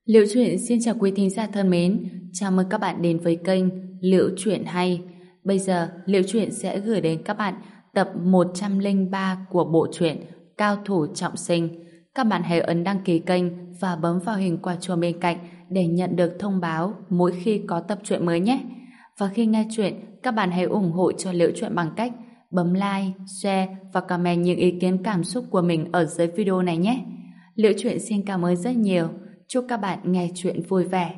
Liệu Chuyện xin chào quý thính giả thân mến, chào mừng các bạn đến với kênh Liệu Chuyện Hay. Bây giờ, Liệu Chuyện sẽ gửi đến các bạn tập 103 của bộ truyện Cao Thủ Trọng Sinh. Các bạn hãy ấn đăng ký kênh và bấm vào hình quả chuông bên cạnh để nhận được thông báo mỗi khi có tập truyện mới nhé. Và khi nghe chuyện, các bạn hãy ủng hộ cho Liệu Chuyện bằng cách bấm like, share và comment những ý kiến cảm xúc của mình ở dưới video này nhé. Liệu Chuyện xin cảm ơn rất nhiều. Chúc các bạn nghe chuyện vui vẻ.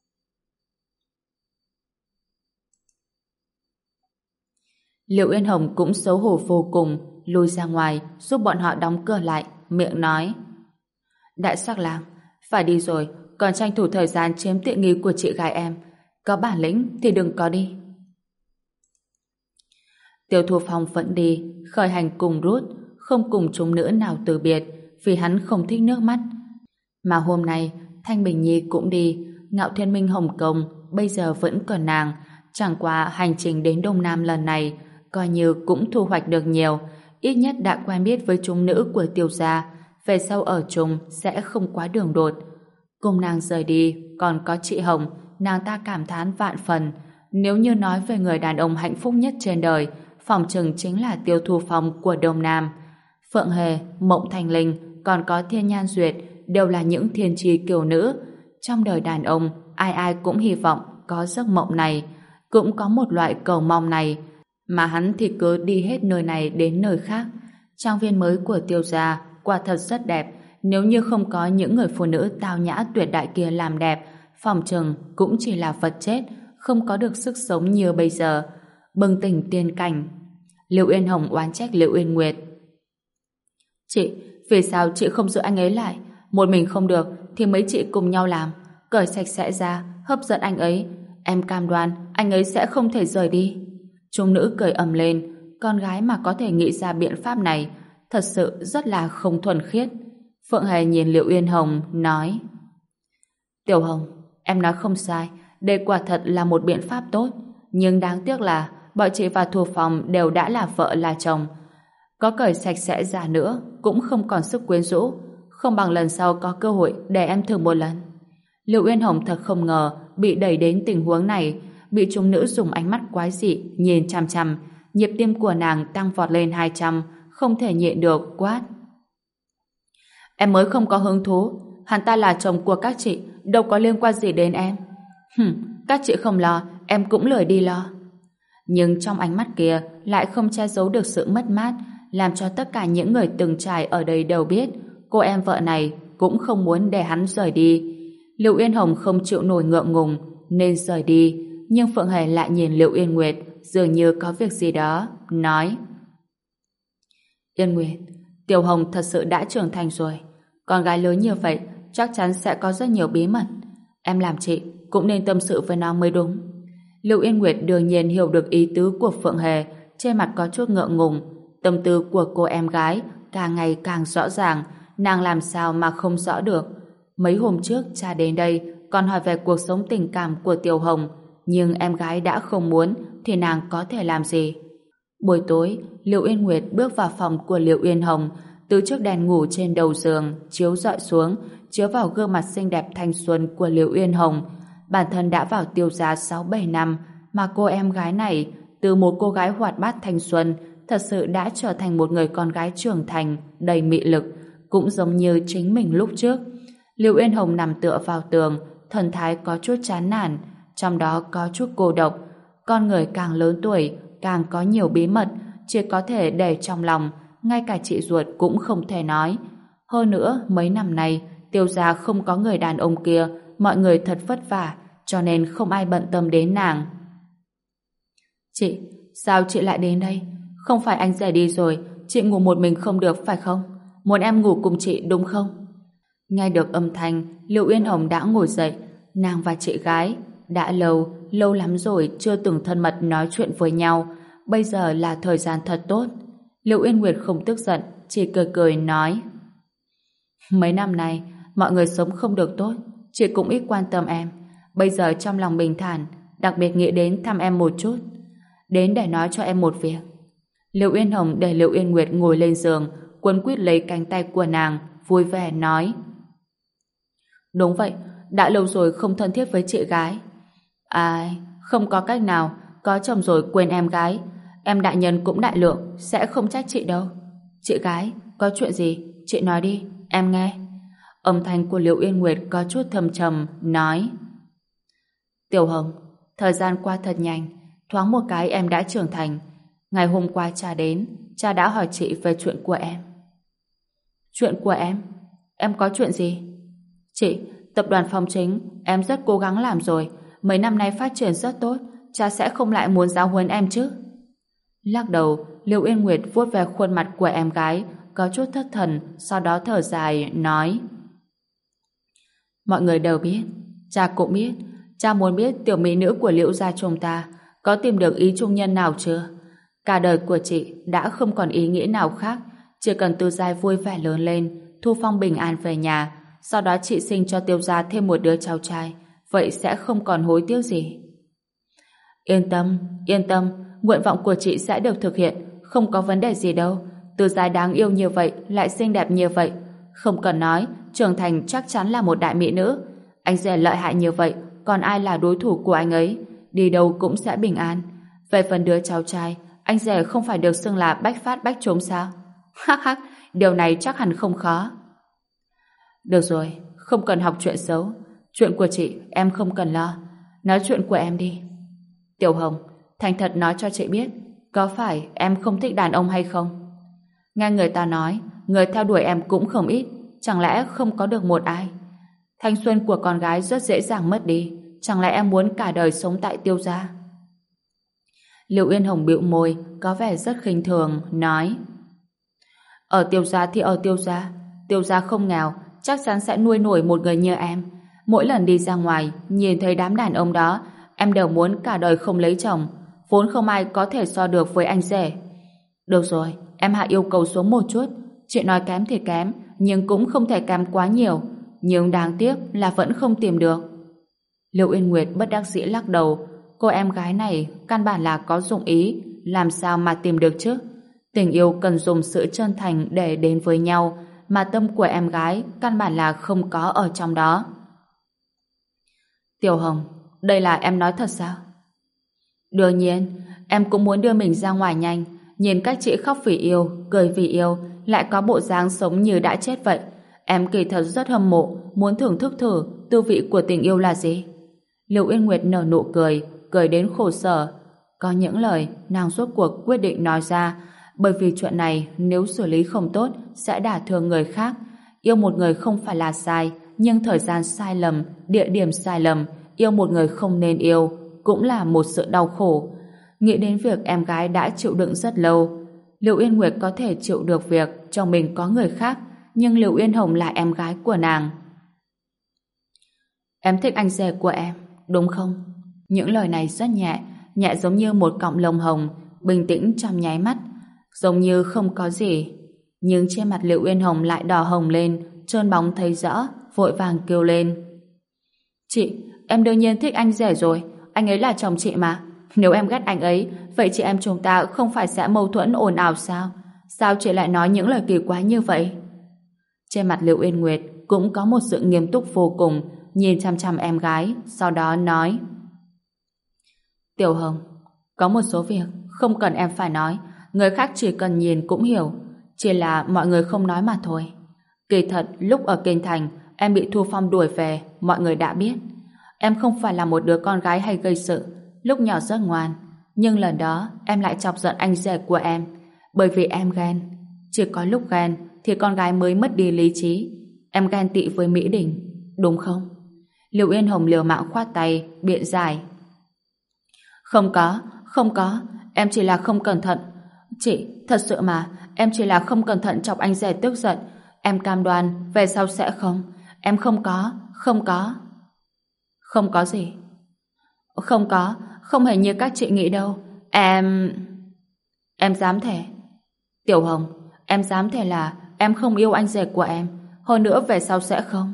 Liệu Yên Hồng cũng xấu hổ vô cùng, lùi ra ngoài giúp bọn họ đóng cửa lại, miệng nói: Đại sắc lang, phải đi rồi, còn tranh thủ thời gian chiếm tiện nghi của chị gái em. Có bản lĩnh thì đừng có đi. Tiêu Thu Phong vẫn đi, khởi hành cùng Rút, không cùng chúng nữ nào từ biệt, vì hắn không thích nước mắt. Mà hôm nay Thanh Bình Nhi cũng đi, Ngạo Thiên Minh Hồng Kông bây giờ vẫn còn nàng, chẳng qua hành trình đến Đông Nam lần này coi như cũng thu hoạch được nhiều, ít nhất đã quen biết với chúng nữ của Tiêu gia, về sau ở chung sẽ không quá đường đột. Cùng nàng rời đi còn có chị Hồng, nàng ta cảm thán vạn phần, nếu như nói về người đàn ông hạnh phúc nhất trên đời, phỏng chừng chính là Tiêu Thu Phong của Đông Nam. Phượng Hề, Mộng Thành Linh còn có Thiên Nhan Duyệt đều là những thiên chi kiều nữ. Trong đời đàn ông, ai ai cũng hy vọng có giấc mộng này, cũng có một loại cầu mong này, mà hắn thì cứ đi hết nơi này đến nơi khác. Trang viên mới của Tiêu gia quả thật rất đẹp, nếu như không có những người phụ nữ tao nhã tuyệt đại kia làm đẹp, phỏng chừng cũng chỉ là vật chết, không có được sức sống như bây giờ. Bừng tỉnh tiên cảnh. Liệu Yên Hồng oán trách Liệu Yên Nguyệt: Chị, vì sao chị không giữ anh ấy lại? Một mình không được thì mấy chị cùng nhau làm, cởi sạch sẽ ra, hấp dẫn anh ấy. Em cam đoan anh ấy sẽ không thể rời đi. Chúng nữ cười ầm lên, con gái mà có thể nghĩ ra biện pháp này thật sự rất là không thuần khiết. Phượng Hề nhìn Liệu Yên Hồng nói: Tiểu Hồng, em nói không sai, đây quả thật là một biện pháp tốt, nhưng đáng tiếc là bọn chị và Thu Phong đều đã là vợ là chồng, có cởi sạch sẽ ra nữa cũng không còn sức quyến rũ, không bằng lần sau có cơ hội để em thử một lần. Liệu Uyên Hồng thật không ngờ bị đẩy đến tình huống này, bị chúng nữ dùng ánh mắt quái dị nhìn chằm chằm, nhịp tim của nàng tăng vọt lên 200, không thể nhịn được quát: Em mới không có hứng thú, hắn ta là chồng của các chị, đâu có liên quan gì đến em. Các chị không lo, em cũng lười đi lo. Nhưng trong ánh mắt kia lại không che giấu được sự mất mát, làm cho tất cả những người từng trải ở đây đều biết cô em vợ này cũng không muốn để hắn rời đi. Liệu Yên Hồng không chịu nổi ngượng ngùng nên rời đi, nhưng Phượng Hề lại nhìn Liệu Yên Nguyệt dường như có việc gì đó, nói: Yên Nguyệt, Tiểu Hồng thật sự đã trưởng thành rồi, con gái lớn như vậy chắc chắn sẽ có rất nhiều bí mật, em làm chị cũng nên tâm sự với nó mới đúng. Liệu Yên Nguyệt đương nhiên hiểu được ý tứ của Phượng Hề, trên mặt có chút ngượng ngùng. Tâm tư của cô em gái càng ngày càng rõ ràng, nàng làm sao mà không rõ được. Mấy hôm trước cha đến đây còn hỏi về cuộc sống tình cảm của Tiểu Hồng, nhưng em gái đã không muốn thì nàng có thể làm gì. Buổi tối, Liệu Yên Nguyệt bước vào phòng của Liệu Yên Hồng, từ chiếc đèn ngủ trên đầu giường chiếu rọi xuống, chiếu vào gương mặt xinh đẹp thanh xuân của Liệu Yên Hồng. Bản thân đã vào Tiêu gia 6-7 năm, mà cô em gái này từ một cô gái hoạt bát thanh xuân thật sự đã trở thành một người con gái trưởng thành, đầy mị lực, cũng giống như chính mình lúc trước. Liệu Yên Hồng nằm tựa vào tường, thần thái có chút chán nản, trong đó có chút cô độc. Con người càng lớn tuổi, càng có nhiều bí mật, chỉ có thể để trong lòng, ngay cả chị ruột cũng không thể nói. Hơn nữa, mấy năm nay, Tiêu gia không có người đàn ông kia, mọi người thật vất vả, cho nên không ai bận tâm đến nàng. Chị, sao chị lại đến đây? Không phải anh rời đi rồi, chị ngủ một mình không được phải không? Muốn em ngủ cùng chị đúng không? Nghe được âm thanh, Liệu Yên Hồng đã ngồi dậy. Nàng và chị gái đã lâu lắm rồi chưa từng thân mật nói chuyện với nhau. Bây giờ là thời gian thật tốt. Liệu Yên Nguyệt không tức giận, chỉ cười cười nói: Mấy năm nay, mọi người sống không được tốt, chị cũng ít quan tâm em. Bây giờ trong lòng bình thản, đặc biệt nghĩ đến thăm em một chút, đến để nói cho em một việc. Liệu Yên Hồng để Liệu Yên Nguyệt ngồi lên giường, quấn quýt lấy cánh tay của nàng, vui vẻ nói: Đúng vậy, đã lâu rồi không thân thiết với chị gái. Ai, không có cách nào, có chồng rồi quên em gái. Em đại nhân cũng đại lượng, sẽ không trách chị đâu. Chị gái, có chuyện gì? Chị nói đi, em nghe. Âm thanh của Liễu Yên Nguyệt có chút thâm trầm, nói: Tiểu Hồng, thời gian qua thật nhanh, thoáng một cái em đã trưởng thành. Ngày hôm qua cha đến, cha đã hỏi chị về chuyện của em. Chuyện của em? Em có chuyện gì? Chị, tập đoàn Phong Chính, em rất cố gắng làm rồi, mấy năm nay phát triển rất tốt, cha sẽ không lại muốn giáo huấn em chứ? Lắc đầu, Liễu Yên Nguyệt vuốt về khuôn mặt của em gái, có chút thất thần, sau đó thở dài, nói: Mọi người đều biết, cha cũng biết, cha muốn biết tiểu mỹ nữ của Liễu gia chúng ta có tìm được ý trung nhân nào chưa? Cả đời của chị đã không còn ý nghĩa nào khác, chỉ cần Tư Giai vui vẻ lớn lên, Thu Phong bình an về nhà, sau đó chị sinh cho Tiêu gia thêm một đứa cháu trai, vậy sẽ không còn hối tiếc gì. Yên tâm, nguyện vọng của chị sẽ được thực hiện, không có vấn đề gì đâu. Tư Giai đáng yêu như vậy, lại xinh đẹp như vậy, không cần nói, trưởng thành chắc chắn là một đại mỹ nữ. Anh rể lợi hại như vậy, còn ai là đối thủ của anh ấy? Đi đâu cũng sẽ bình an. Về phần đứa cháu trai, anh rể không phải được xưng là bách phát bách trúng sao? Hắc hắc, điều này chắc hẳn không khó. Được rồi, không cần học chuyện xấu. Chuyện của chị em không cần lo. Nói chuyện của em đi. Tiểu Hồng, thành thật nói cho chị biết, có phải em không thích đàn ông hay không? Nghe người ta nói, người theo đuổi em cũng không ít, chẳng lẽ không có được một ai? Thanh xuân của con gái rất dễ dàng mất đi, chẳng lẽ em muốn cả đời sống tại Tiêu gia? Liễu Yên Hồng bĩu môi, có vẻ rất khinh thường, nói: Ở Tiêu gia thì ở Tiêu gia không nghèo, chắc chắn sẽ nuôi nổi một người như em. Mỗi lần đi ra ngoài, nhìn thấy đám đàn ông đó, em đều muốn cả đời không lấy chồng, vốn không ai có thể so được với anh rể. Được rồi, em hạ yêu cầu xuống một chút, chị nói kém thì kém, nhưng cũng không thể kém quá nhiều, nhưng đáng tiếc là vẫn không tìm được. Liễu Yên Nguyệt bất đắc dĩ lắc đầu, cô em gái này căn bản là có dụng ý, làm sao mà tìm được chứ? Tình yêu cần dùng sự chân thành để đến với nhau, mà tâm của em gái căn bản là không có ở trong đó. Tiểu Hồng, đây là em nói thật sao? Đương nhiên, em cũng muốn đưa mình ra ngoài nhanh, nhìn cách chị khóc vì yêu, cười vì yêu, lại có bộ dáng sống như đã chết vậy. Em kỳ thật rất hâm mộ, muốn thưởng thức thử tư vị của tình yêu là gì. Liễu Yên Nguyệt nở nụ cười, cười đến khổ sở. Có những lời nàng rốt cuộc quyết định nói ra, bởi vì chuyện này nếu xử lý không tốt sẽ đả thương người khác. Yêu một người không phải là sai, nhưng thời gian sai lầm, địa điểm sai lầm, yêu một người không nên yêu cũng là một sự đau khổ. Nghĩ đến việc em gái đã chịu đựng rất lâu, Liễu Yên Nguyệt có thể chịu được việc chồng mình có người khác, nhưng Liễu Yên Hồng là em gái của nàng. Em thích anh rể của em, đúng không? Những lời này rất nhẹ, nhẹ giống như một cọng lông hồng, bình tĩnh trong nháy mắt, giống như không có gì. Nhưng trên mặt Liễu Yên Hồng lại đỏ hồng lên, trơn bóng thấy rõ, vội vàng kêu lên: Chị, em đương nhiên thích anh rể rồi, anh ấy là chồng chị mà. Nếu em ghét anh ấy, vậy chị em chúng ta không phải sẽ mâu thuẫn ồn ào sao? Sao chị lại nói những lời kỳ quái như vậy? Trên mặt Liễu Yên Nguyệt cũng có một sự nghiêm túc vô cùng, nhìn chăm chăm em gái, sau đó nói: Tiểu Hồng, có một số việc không cần em phải nói, người khác chỉ cần nhìn cũng hiểu, chỉ là mọi người không nói mà thôi. Kỳ thật, lúc ở Kinh Thành, em bị Thu Phong đuổi về, mọi người đã biết. Em không phải là một đứa con gái hay gây sự, lúc nhỏ rất ngoan, nhưng lần đó em lại chọc giận anh rể của em, bởi vì em ghen. Chỉ có lúc ghen thì con gái mới mất đi lý trí. Em ghen tị với Mỹ Đình, đúng không? Liễu Yên Hồng liều mạng khoát tay, biện giải: không có, em chỉ là không cẩn thận. Chị, thật sự mà, em chỉ là không cẩn thận chọc anh rể tức giận. Em cam đoan về sau sẽ không. Em không có. Không có gì? Không có, không hề như các chị nghĩ đâu. Em dám thề. Tiểu Hồng, em dám thề là em không yêu anh rể của em, hơn nữa về sau sẽ không.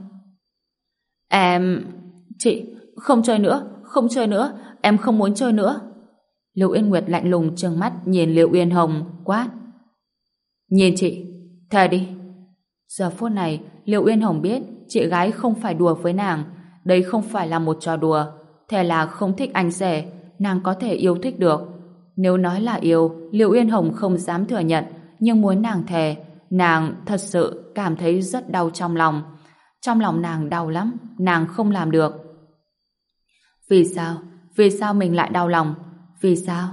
Chị, không chơi nữa, em không muốn chơi nữa. Liễu Yên Nguyệt lạnh lùng trừng mắt nhìn Liễu Yên Hồng, quát: Nhìn chị, thề đi. Giờ phút này Liễu Yên Hồng biết chị gái không phải đùa với nàng, đây không phải là một trò đùa. Thế là không thích anh rể, nàng có thể yêu thích được. Nếu nói là yêu, Liệu Uyên Hồng không dám thừa nhận, nhưng muốn nàng thề, nàng thật sự cảm thấy rất đau trong lòng. Trong lòng nàng đau lắm, nàng không làm được. Vì sao? Vì sao mình lại đau lòng? Vì sao?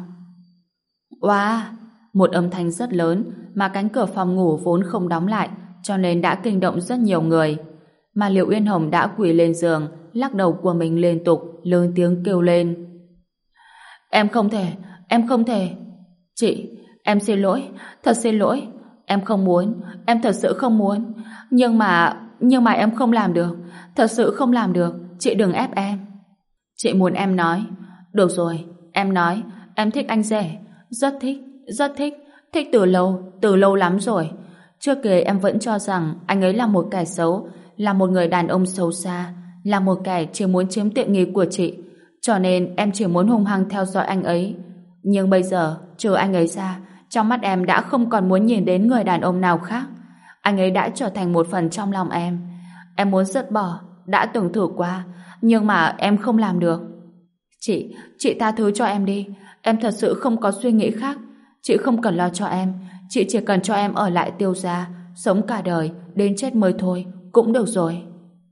Wow! Một âm thanh rất lớn mà cánh cửa phòng ngủ vốn không đóng lại cho nên đã kinh động rất nhiều người. Mà Liệu Uyên Hồng đã quỳ lên giường, lắc đầu của mình liên tục, lớn tiếng kêu lên. Em không thể, em không thể. Chị, em xin lỗi, thật xin lỗi. Em không muốn, em thật sự không muốn. Nhưng mà em không làm được, thật sự không làm được. Chị đừng ép em. Chị muốn em nói. Được rồi, em nói, em thích anh rể. Rất thích, thích từ lâu lắm rồi. Trước kia em vẫn cho rằng anh ấy là một kẻ xấu, là một người đàn ông xấu xa, là một kẻ chỉ muốn chiếm tiện nghi của chị. Cho nên em chỉ muốn hung hăng theo dõi anh ấy. Nhưng bây giờ, trừ anh ấy ra, trong mắt em đã không còn muốn nhìn đến người đàn ông nào khác. Anh ấy đã trở thành một phần trong lòng em. Em muốn dứt bỏ, đã từng thử qua, nhưng mà em không làm được. Chị tha thứ cho em đi. Em thật sự không có suy nghĩ khác. Chị không cần lo cho em. Chị chỉ cần cho em ở lại Tiêu gia, sống cả đời, đến chết mới thôi, cũng được rồi.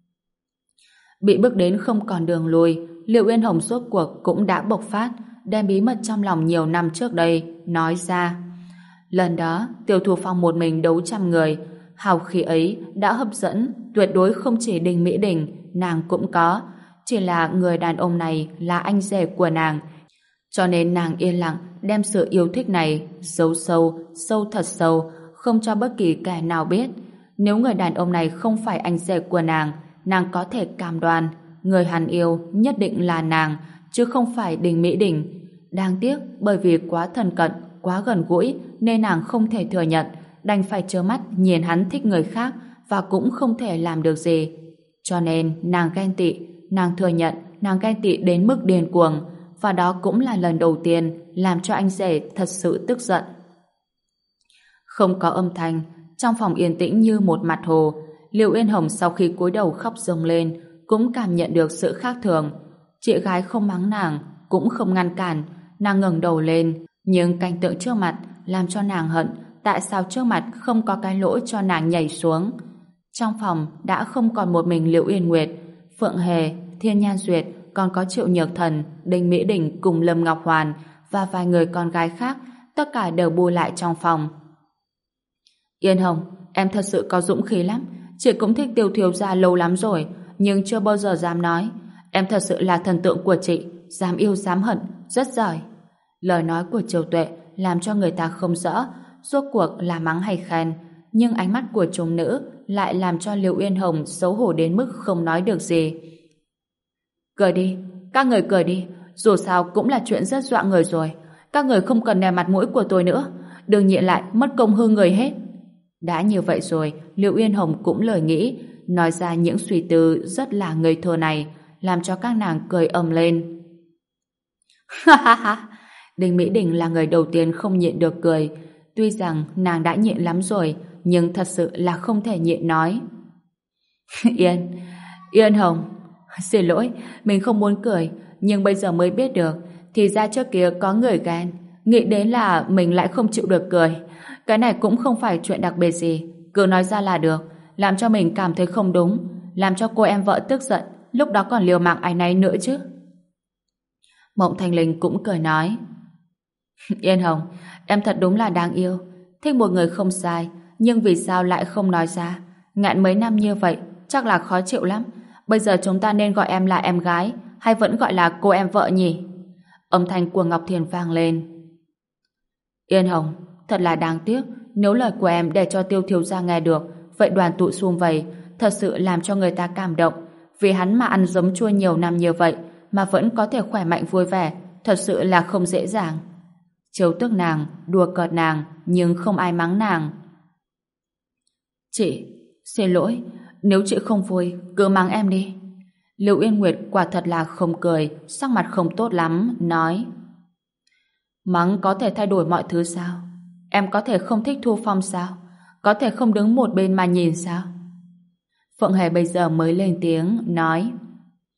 Bị bước đến không còn đường lui, Liệu Uyên Hồng rốt cuộc cũng đã bộc phát, đem bí mật trong lòng nhiều năm trước đây nói ra. Lần đó, Tiêu Thu Phong một mình đấu trăm người, hào khí ấy đã hấp dẫn, tuyệt đối không chỉ Đinh Mỹ Đình, nàng cũng có, chỉ là người đàn ông này là anh rể của nàng, cho nên nàng yên lặng đem sự yêu thích này giấu sâu, sâu thật sâu, không cho bất kỳ kẻ nào biết. Nếu người đàn ông này không phải anh rể của nàng có thể cam đoan người hắn yêu nhất định là nàng, chứ không phải Đinh Mỹ Đình. Đáng tiếc bởi vì quá thân cận, quá gần gũi nên nàng không thể thừa nhận, đành phải trơ mắt nhìn hắn thích người khác và cũng không thể làm được gì. Cho nên nàng ghen tị, nàng thừa nhận nàng ghen tị đến mức điên cuồng, và đó cũng là lần đầu tiên làm cho anh rể thật sự tức giận. Không có âm thanh, trong phòng yên tĩnh như một mặt hồ. Liệu Uyên Hồng sau khi cúi đầu khóc ròng lên cũng cảm nhận được sự khác thường. Chị gái không mắng nàng, cũng không ngăn cản. Nàng ngẩng đầu lên, nhưng cảnh tượng trước mặt làm cho nàng hận tại sao trước mặt không có cái lỗ cho nàng nhảy xuống. Trong phòng đã không còn một mình Liễu Uyên Nguyệt, Phượng Hề, Thiên Nhan Duyệt, còn có Triệu Nhược Thần, Đinh Mỹ Đình cùng Lâm Ngọc Hoàn và vài người con gái khác, tất cả đều bu lại trong phòng. Yên Hồng, em thật sự có dũng khí lắm. Chị cũng thích Tiêu thiếu gia lâu lắm rồi, nhưng chưa bao giờ dám nói. Em thật sự là thần tượng của chị, dám yêu dám hận, rất giỏi. Lời nói của Triều Tuệ làm cho người ta không rõ rốt cuộc là mắng hay khen, nhưng ánh mắt của chúng nữ lại làm cho Liễu Uyên Hồng xấu hổ đến mức không nói được gì. Cười đi, các người cười đi, dù sao cũng là chuyện rất dọa người rồi. Các người không cần nể mặt mũi của tôi nữa, đừng nhịn lại mất công hư người hết. Đã như vậy rồi, Liễu Uyên Hồng cũng lời nghĩ, nói ra những suy tư rất là ngây thơ này, làm cho các nàng cười ầm lên. Ha ha ha! Đinh Mỹ Đình là người đầu tiên không nhịn được cười. Tuy rằng nàng đã nhịn lắm rồi, nhưng thật sự là không thể nhịn nói. Yên Hồng, xin lỗi, mình không muốn cười, nhưng bây giờ mới biết được, thì ra trước kia có người ghen, nghĩ đến là mình lại không chịu được cười. Cái này cũng không phải chuyện đặc biệt gì, cứ nói ra là được, làm cho mình cảm thấy không đúng, làm cho cô em vợ tức giận, lúc đó còn liều mạng áy náy nữa chứ. Mộng Thanh Linh cũng cười nói. Yên Hồng, em thật đúng là đáng yêu, thích một người không sai, nhưng vì sao lại không nói ra? Ngạn mấy năm như vậy, chắc là khó chịu lắm. Bây giờ chúng ta nên gọi em là em gái, hay vẫn gọi là cô em vợ nhỉ? Âm thanh của Ngọc Thiền vang lên. Yên Hồng, thật là đáng tiếc, nếu lời của em để cho Tiêu thiếu gia nghe được, vậy đoàn tụ sum vầy, thật sự làm cho người ta cảm động. Vì hắn mà ăn giấm chua nhiều năm như vậy, mà vẫn có thể khỏe mạnh vui vẻ, thật sự là không dễ dàng. Trêu tức nàng, đùa cợt nàng, nhưng không ai mắng nàng. Chị, xin lỗi, nếu chị không vui, cứ mắng em đi. Liễu Uyên Nguyệt quả thật là không cười, sắc mặt không tốt lắm, nói. Mắng có thể thay đổi mọi thứ sao? Em có thể không thích Thu Phong sao? Có thể không đứng một bên mà nhìn sao? Phượng Hề bây giờ mới lên tiếng, nói.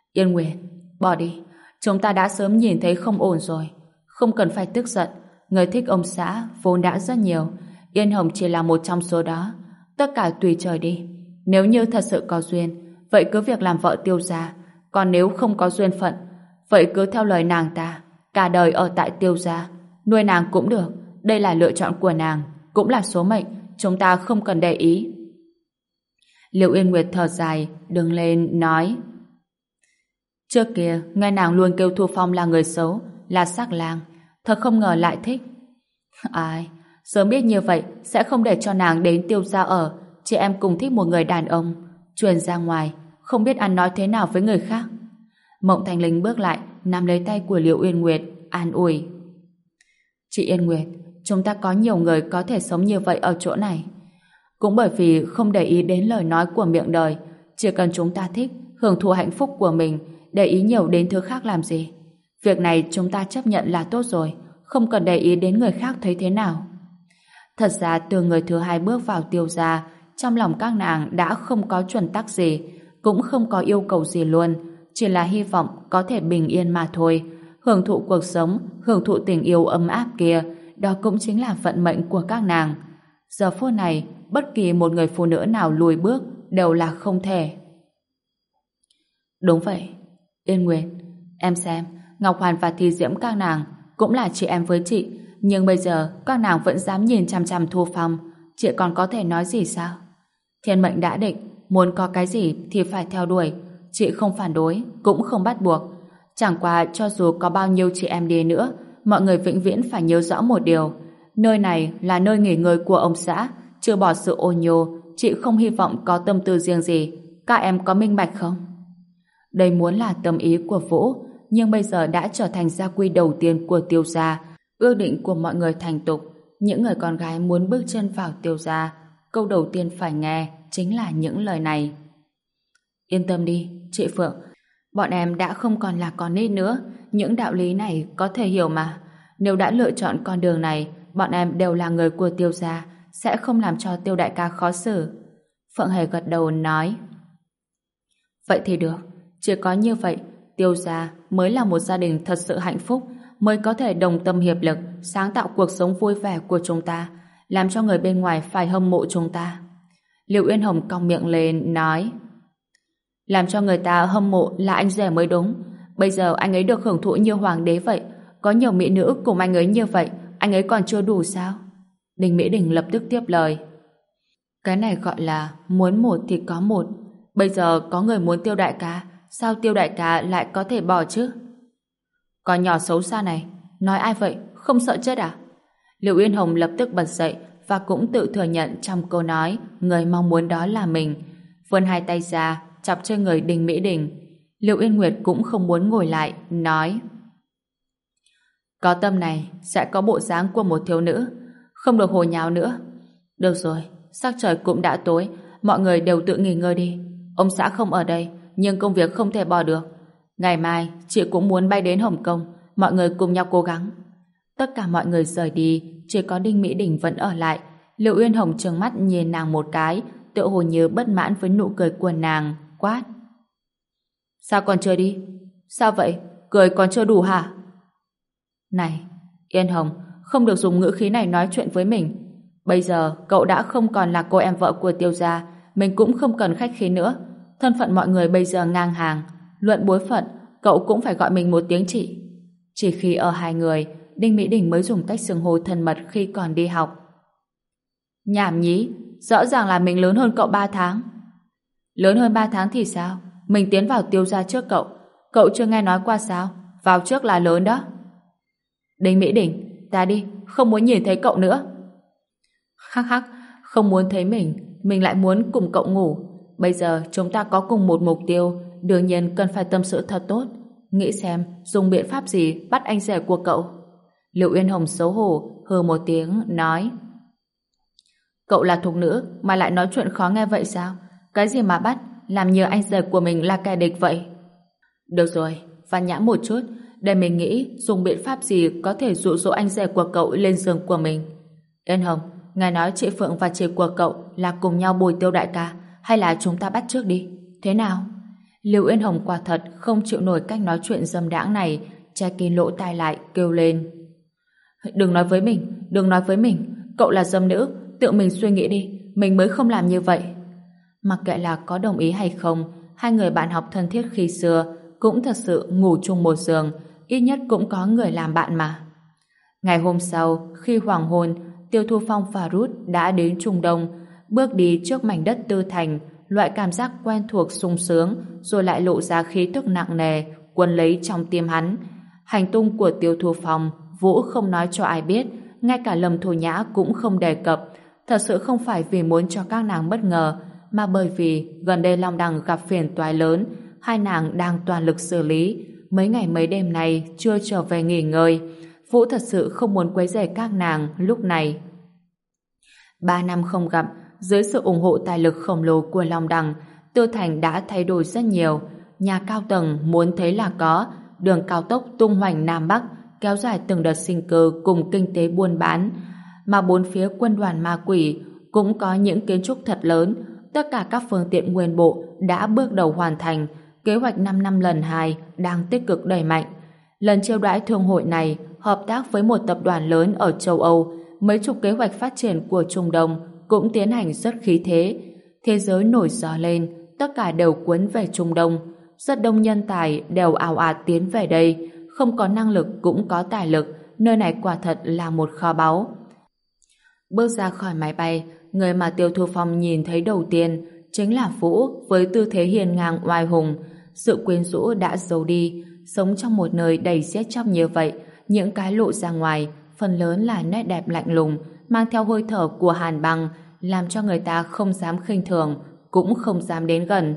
Yên Nguyệt, bỏ đi. Chúng ta đã sớm nhìn thấy không ổn rồi. Không cần phải tức giận. Người thích ông xã vốn đã rất nhiều. Yên Hồng chỉ là một trong số đó. Tất cả tùy trời đi. Nếu như thật sự có duyên, vậy cứ việc làm vợ Tiêu gia. Còn nếu không có duyên phận, vậy cứ theo lời nàng ta, cả đời ở tại Tiêu gia. Nuôi nàng cũng được. Đây là lựa chọn của nàng, cũng là số mệnh. Chúng ta không cần để ý. Liệu Yên Nguyệt thở dài, đứng lên nói: trước kia nghe nàng luôn kêu Thu Phong là người xấu, là sắc lang, thật không ngờ lại thích. Ai, sớm biết như vậy sẽ không để cho nàng đến Tiêu gia ở. Chị em cùng thích một người đàn ông, truyền ra ngoài không biết ăn nói thế nào với người khác. Mộng Thanh Linh bước lại, nắm lấy tay của Liệu Yên Nguyệt, an ủi: chị Yên Nguyệt, chúng ta có nhiều người có thể sống như vậy ở chỗ này. Cũng bởi vì không để ý đến lời nói của miệng đời, chỉ cần chúng ta thích, hưởng thụ hạnh phúc của mình, để ý nhiều đến thứ khác làm gì. Việc này chúng ta chấp nhận là tốt rồi, không cần để ý đến người khác thấy thế nào. Thật ra từ người thứ hai bước vào Tiêu gia, trong lòng các nàng đã không có chuẩn tắc gì, cũng không có yêu cầu gì luôn, chỉ là hy vọng có thể bình yên mà thôi, hưởng thụ cuộc sống, hưởng thụ tình yêu ấm áp kia, đó cũng chính là vận mệnh của các nàng. Giờ phút này, bất kỳ một người phụ nữ nào lùi bước đều là không thể. Đúng vậy, Yên Nguyệt, em xem, Ngọc Hoàn và Thi Diễm các nàng cũng là chị em với chị, nhưng bây giờ các nàng vẫn dám nhìn chằm chằm Thu Phong, chị còn có thể nói gì sao? Thiên mệnh đã định, muốn có cái gì thì phải theo đuổi, chị không phản đối, cũng không bắt buộc. Chẳng qua cho dù có bao nhiêu chị em đi nữa, mọi người vĩnh viễn phải nhớ rõ một điều, nơi này là nơi nghỉ ngơi của ông xã, trừ bỏ sự ôn nhô, chị không hy vọng có tâm tư riêng gì. Các em có minh bạch không? Đây muốn là tâm ý của Vũ, nhưng bây giờ đã trở thành gia quy đầu tiên của Tiêu gia, ước định của mọi người thành tục. Những người con gái muốn bước chân vào Tiêu gia, câu đầu tiên phải nghe chính là những lời này. Yên tâm đi, chị Phượng, bọn em đã không còn là con nít nữa, những đạo lý này có thể hiểu mà. Nếu đã lựa chọn con đường này, bọn em đều là người của Tiêu gia, sẽ không làm cho Tiêu đại ca khó xử. Phượng Hề gật đầu nói: vậy thì được, chỉ có như vậy Tiêu gia mới là một gia đình thật sự hạnh phúc, mới có thể đồng tâm hiệp lực sáng tạo cuộc sống vui vẻ của chúng ta, làm cho người bên ngoài phải hâm mộ chúng ta. Liệu Uyên Hồng cong miệng lên nói: làm cho người ta hâm mộ là anh rể mới đúng. Bây giờ anh ấy được hưởng thụ như hoàng đế vậy, có nhiều mỹ nữ cùng anh ấy như vậy, anh ấy còn chưa đủ sao? Đinh Mỹ Đình lập tức tiếp lời: cái này gọi là muốn một thì có một. Bây giờ có người muốn Tiêu đại ca, sao Tiêu đại ca lại có thể bỏ chứ? Con nhỏ xấu xa này, nói ai vậy, không sợ chết à? Liệu Uyên Hồng lập tức bật dậy và cũng tự thừa nhận trong câu nói người mong muốn đó là mình. Vươn hai tay ra chọc trên người Đinh Mỹ Đình. Liệu Uyên Nguyệt cũng không muốn ngồi lại, nói: có tâm này sẽ có bộ dáng của một thiếu nữ, không được hồ nháo nữa. Được rồi, sắc trời cũng đã tối, mọi người đều tự nghỉ ngơi đi. Ông xã không ở đây, nhưng công việc không thể bỏ được. Ngày mai chị cũng muốn bay đến Hồng Kông, mọi người cùng nhau cố gắng. Tất cả mọi người rời đi, chỉ có Đinh Mỹ Đình vẫn ở lại. Liệu Uyên Hồng trừng mắt nhìn nàng một cái, tựa hồ như bất mãn với nụ cười của nàng, quát: sao còn chưa đi? Sao vậy? Cười còn chưa đủ hả? Này, Yên Hồng, không được dùng ngữ khí này nói chuyện với mình. Bây giờ cậu đã không còn là cô em vợ của Tiêu gia, mình cũng không cần khách khí nữa. Thân phận mọi người bây giờ ngang hàng, luận bối phận, cậu cũng phải gọi mình một tiếng chị. Chỉ khi ở hai người, Đinh Mỹ Đình mới dùng cách xưng hô thân mật khi còn đi học. Nhảm nhí, rõ ràng là mình lớn hơn cậu 3 tháng. Lớn hơn 3 tháng thì sao? Mình tiến vào Tiêu gia trước cậu. Cậu chưa nghe nói qua sao? Vào trước là lớn đó. Đinh Mỹ Đình, ta đi, không muốn nhìn thấy cậu nữa. Hắc hắc, không muốn thấy mình lại muốn cùng cậu ngủ. Bây giờ chúng ta có cùng một mục tiêu, đương nhiên cần phải tâm sự thật tốt. Nghĩ xem dùng biện pháp gì bắt anh rể của cậu. Liệu Uyên Hồng xấu hổ hừ một tiếng nói: cậu là thục nữ mà lại nói chuyện khó nghe vậy sao? Cái gì mà bắt, làm như anh rể của mình là kẻ địch vậy? Được rồi, văn nhã một chút, để mình nghĩ dùng biện pháp gì có thể dụ dỗ anh rể của cậu lên giường của mình. Yên Hồng, ngài nói chị Phượng và chị của cậu là cùng nhau bồi Tiêu đại ca, hay là chúng ta bắt trước đi? Thế nào? Lưu Yên Hồng quả thật không chịu nổi cách nói chuyện dâm đãng này, che kín lỗ tai lại kêu lên. Đừng nói với mình, đừng nói với mình, cậu là dâm nữ, tự mình suy nghĩ đi, mình mới không làm như vậy. Mặc kệ là có đồng ý hay không, hai người bạn học thân thiết khi xưa cũng thật sự ngủ chung một giường, ít nhất cũng có người làm bạn mà. Ngày hôm sau, khi hoàng hôn, Tiêu Thu Phong và Ruth đã đến Trung Đông, bước đi trước mảnh đất Tư Thành, loại cảm giác quen thuộc sung sướng, rồi lại lộ ra khí tức nặng nề, quấn lấy trong tim hắn. Hành tung của Tiêu Thu Phong, Vũ không nói cho ai biết, ngay cả Lâm Thu Nhã cũng không đề cập. Thật sự không phải vì muốn cho các nàng bất ngờ, mà bởi vì gần đây Long Đằng gặp phiền toái lớn, hai nàng đang toàn lực xử lý. Mấy ngày mấy đêm này chưa trở về nghỉ ngơi. Vũ thật sự không muốn quấy rầy các nàng lúc này. 3 năm không gặp, dưới sự ủng hộ tài lực khổng lồ của Long Đằng, Tư Thành đã thay đổi rất nhiều. Nhà cao tầng muốn thấy là có, đường cao tốc tung hoành Nam Bắc, kéo dài từng đợt sinh cơ cùng kinh tế buôn bán. Mà bốn phía quân đoàn ma quỷ cũng có những kiến trúc thật lớn. Tất cả các phương tiện nguyên bộ đã bước đầu hoàn thành. Kế hoạch 5 năm lần 2 đang tích cực đẩy mạnh. Lần chiêu đãi thương hội này hợp tác với một tập đoàn lớn ở châu Âu. Mấy chục kế hoạch phát triển của Trung Đông cũng tiến hành rất khí thế. Thế giới nổi gió lên, tất cả đều cuốn về Trung Đông. Rất đông nhân tài đều ào ạt tiến về đây. Không có năng lực cũng có tài lực. Nơi này quả thật là một kho báu. Bước ra khỏi máy bay, người mà Tiêu Thu Phong nhìn thấy đầu tiên chính là Vũ với tư thế hiền ngang oai hùng. Sự quyến rũ đã giấu đi. Sống trong một nơi đầy giết chóc như vậy, những cái lộ ra ngoài phần lớn là nét đẹp lạnh lùng, mang theo hơi thở của hàn băng, làm cho người ta không dám khinh thường, cũng không dám đến gần.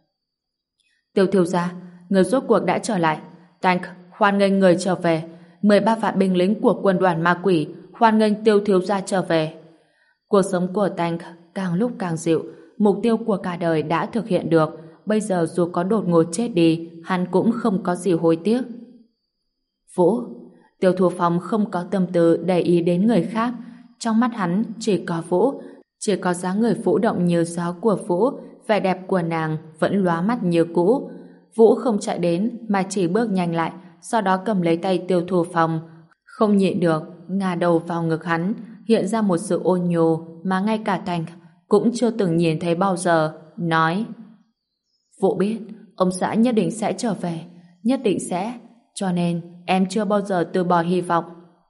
Tiêu thiếu gia, người rốt cuộc đã trở lại. Tank, hoan nghênh người trở về. 13 vạn binh lính của quân đoàn ma quỷ, hoan nghênh Tiêu thiếu gia trở về. Cuộc sống của Tank càng lúc càng dịu, mục tiêu của cả đời đã thực hiện được. Bây giờ dù có đột ngột chết đi, hắn cũng không có gì hối tiếc. Vũ, Tiêu Thu Phong không có tâm tư để ý đến người khác. Trong mắt hắn chỉ có Vũ, chỉ có dáng người vũ động như gió của Vũ, vẻ đẹp của nàng vẫn lóa mắt như cũ. Vũ không chạy đến mà chỉ bước nhanh lại, sau đó cầm lấy tay Tiêu Thu Phong, không nhịn được ngả đầu vào ngực hắn, hiện ra một sự ôn nhu mà ngay cả Thành cũng chưa từng nhìn thấy bao giờ, nói: Vũ biết ông xã nhất định sẽ trở về, nhất định sẽ, cho nên em chưa bao giờ từ bỏ hy vọng.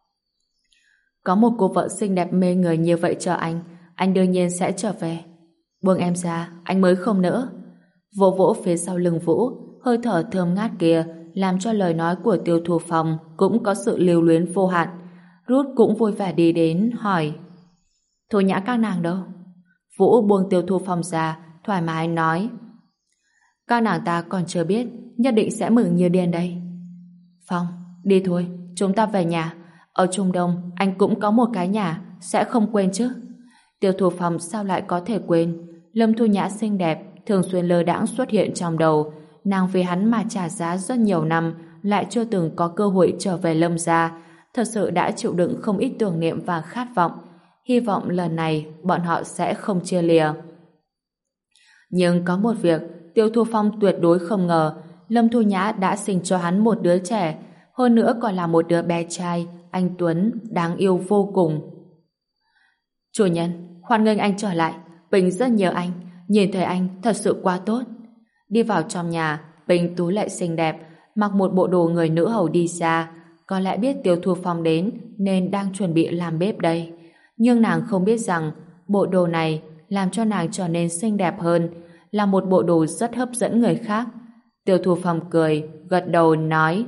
Có một cô vợ xinh đẹp mê người như vậy chờ anh đương nhiên sẽ trở về. Buông em ra, anh mới không nỡ. Vỗ vỗ phía sau lưng Vũ, hơi thở thơm ngát kia làm cho lời nói của Tiêu Thu Phong cũng có sự lưu luyến vô hạn. Ruth cũng vui vẻ đi đến hỏi: Thu Nhã các nàng đâu? Vũ buông Tiêu Thu Phong ra, thoải mái nói: Các nàng ta còn chưa biết, nhất định sẽ mừng như điên đây. Phong, đi thôi, chúng ta về nhà. Ở Trung Đông, anh cũng có một cái nhà, sẽ không quên chứ? Tiêu Thu Phong sao lại có thể quên? Lâm Thu Nhã xinh đẹp, thường xuyên lơ đãng xuất hiện trong đầu. Nàng vì hắn mà trả giá rất nhiều năm, lại chưa từng có cơ hội trở về Lâm gia. Thật sự đã chịu đựng không ít tưởng niệm và khát vọng. Hy vọng lần này bọn họ sẽ không chia lìa. Nhưng có một việc Tiêu Thu Phong tuyệt đối không ngờ, Lâm Thu Nhã đã sinh cho hắn một đứa trẻ, hơn nữa còn là một đứa bé trai, anh tuấn, đáng yêu vô cùng. Chủ nhân, hoan nghênh anh trở lại. Bình rất nhớ anh, nhìn thấy anh thật sự quá tốt. Đi vào trong nhà, Bình tú lệ xinh đẹp, mặc một bộ đồ người nữ hầu đi ra. Có lẽ biết Tiêu Thu Phong đến nên đang chuẩn bị làm bếp đây. Nhưng nàng không biết rằng bộ đồ này làm cho nàng trở nên xinh đẹp hơn, là một bộ đồ rất hấp dẫn người khác. Tiêu Thu Phong cười, gật đầu nói: